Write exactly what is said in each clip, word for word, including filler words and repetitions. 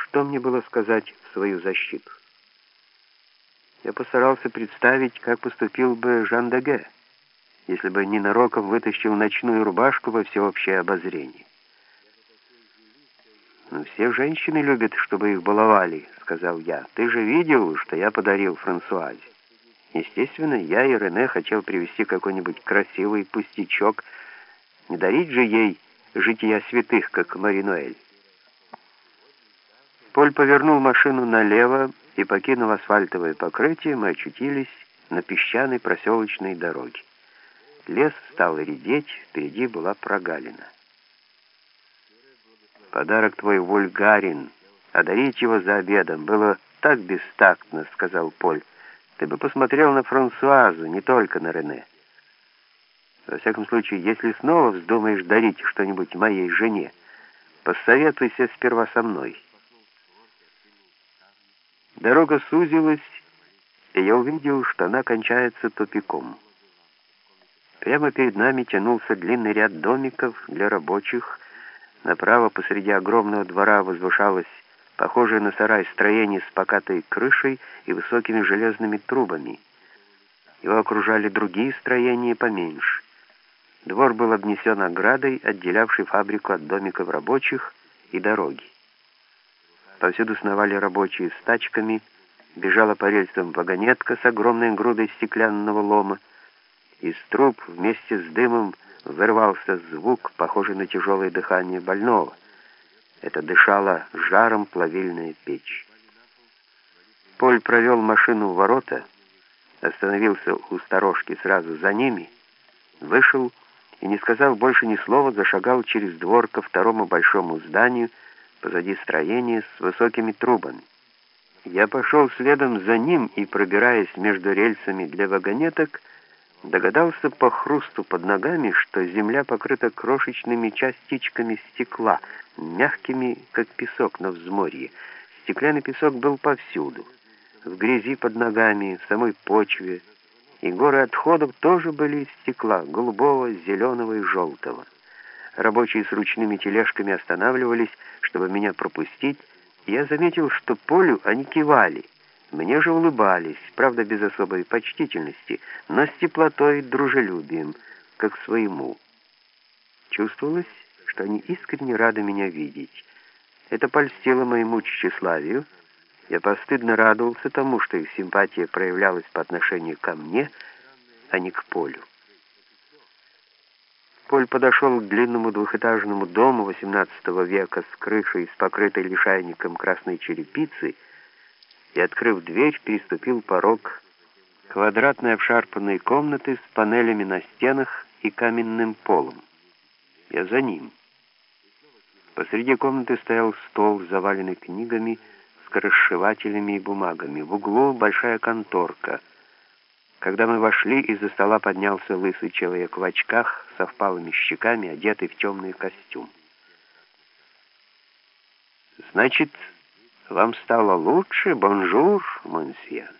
что мне было сказать в свою защиту. Я постарался представить, как поступил бы Жан Деге, если бы ненароком вытащил ночную рубашку во всеобщее обозрение. «Ну, все женщины любят, чтобы их баловали», — сказал я. «Ты же видел, что я подарил Франсуазе. Естественно, я и Рене хотел привезти какой-нибудь красивый пустячок, не дарить же ей жития святых, как Мари Ноэль». Поль повернул машину налево, и, покинув асфальтовое покрытие, мы очутились на песчаной проселочной дороге. Лес стал редеть, впереди была прогалина. «Подарок твой вульгарен, а дарить его за обедом было так бестактно», — сказал Поль. «Ты бы посмотрел на Франсуазу, не только на Рене. Во всяком случае, если снова вздумаешь дарить что-нибудь моей жене, посоветуйся сперва со мной». Дорога сузилась, и я увидел, что она кончается тупиком. Прямо перед нами тянулся длинный ряд домиков для рабочих. Направо посреди огромного двора возвышалось похожее на сарай строение с покатой крышей и высокими железными трубами. Его окружали другие строения поменьше. Двор был обнесен оградой, отделявшей фабрику от домиков рабочих и дороги. Повсюду сновали рабочие с тачками, бежала по рельсам вагонетка с огромной грудой стеклянного лома. Из труб вместе с дымом вырвался звук, похожий на тяжелое дыхание больного. Это дышала жаром плавильная печь. Поль провел машину в ворота, остановился у сторожки сразу за ними, вышел и, не сказав больше ни слова, зашагал через двор ко второму большому зданию, позади строения с высокими трубами. Я пошел следом за ним и, пробираясь между рельсами для вагонеток, догадался по хрусту под ногами, что земля покрыта крошечными частичками стекла, мягкими, как песок на взморье. Стеклянный песок был повсюду, в грязи под ногами, в самой почве, и горы отходов тоже были из стекла, голубого, зеленого и желтого. Рабочие с ручными тележками останавливались, чтобы меня пропустить, и я заметил, что Полю они кивали. Мне же улыбались, правда, без особой почтительности, но с теплотой и дружелюбием, как своему. Чувствовалось, что они искренне рады меня видеть. Это польстило моему тщеславию. Я постыдно радовался тому, что их симпатия проявлялась по отношению ко мне, а не к Полю. Поль подошел к длинному двухэтажному дому восемнадцатого века с крышей, с покрытой лишайником красной черепицы, и, открыв дверь, переступил порог квадратной обшарпанной комнаты с панелями на стенах и каменным полом. Я за ним. Посреди комнаты стоял стол, заваленный книгами, скоросшивателями и бумагами. В углу большая конторка. Когда мы вошли, из-за стола поднялся лысый человек в очках, со впалыми щеками, одетый в темный костюм. «Значит, вам стало лучше? Бонжур, монсье».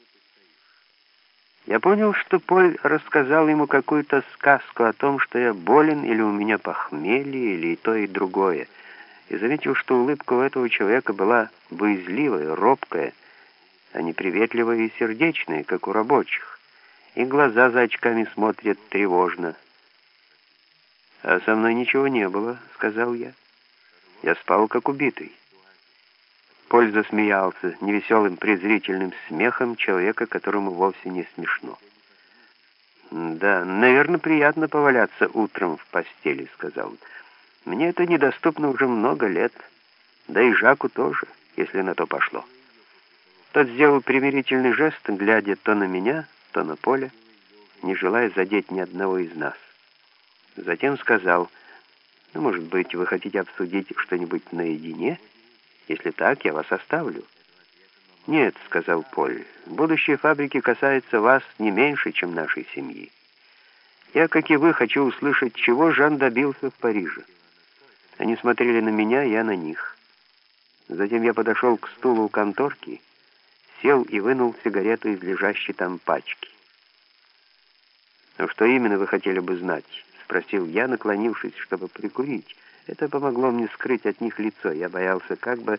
Я понял, что Поль рассказал ему какую-то сказку о том, что я болен, или у меня похмелье, или и то, и другое, и заметил, что улыбка у этого человека была боязливая, робкая, а не приветливая и сердечная, как у рабочих, и глаза за очками смотрят тревожно. «А со мной ничего не было», — сказал я. «Я спал, как убитый». Поль засмеялся невеселым презрительным смехом человека, которому вовсе не смешно. «Да, наверное, приятно поваляться утром в постели», — сказал он. «Мне это недоступно уже много лет, да и Жаку тоже, если на то пошло». Тот сделал примирительный жест, глядя то на меня, то на Поля, не желая задеть ни одного из нас. Затем сказал: «Ну, может быть, вы хотите обсудить что-нибудь наедине? Если так, я вас оставлю». «Нет», — сказал Поль, — «будущее фабрики касается вас не меньше, чем нашей семьи. Я, как и вы, хочу услышать, чего Жан добился в Париже». Они смотрели на меня, я на них. Затем я подошел к стулу у конторки, сел и вынул сигарету из лежащей там пачки. «Ну, что именно вы хотели бы знать?» — спросил я, наклонившись, чтобы прикурить. Это помогло мне скрыть от них лицо. Я боялся, как бы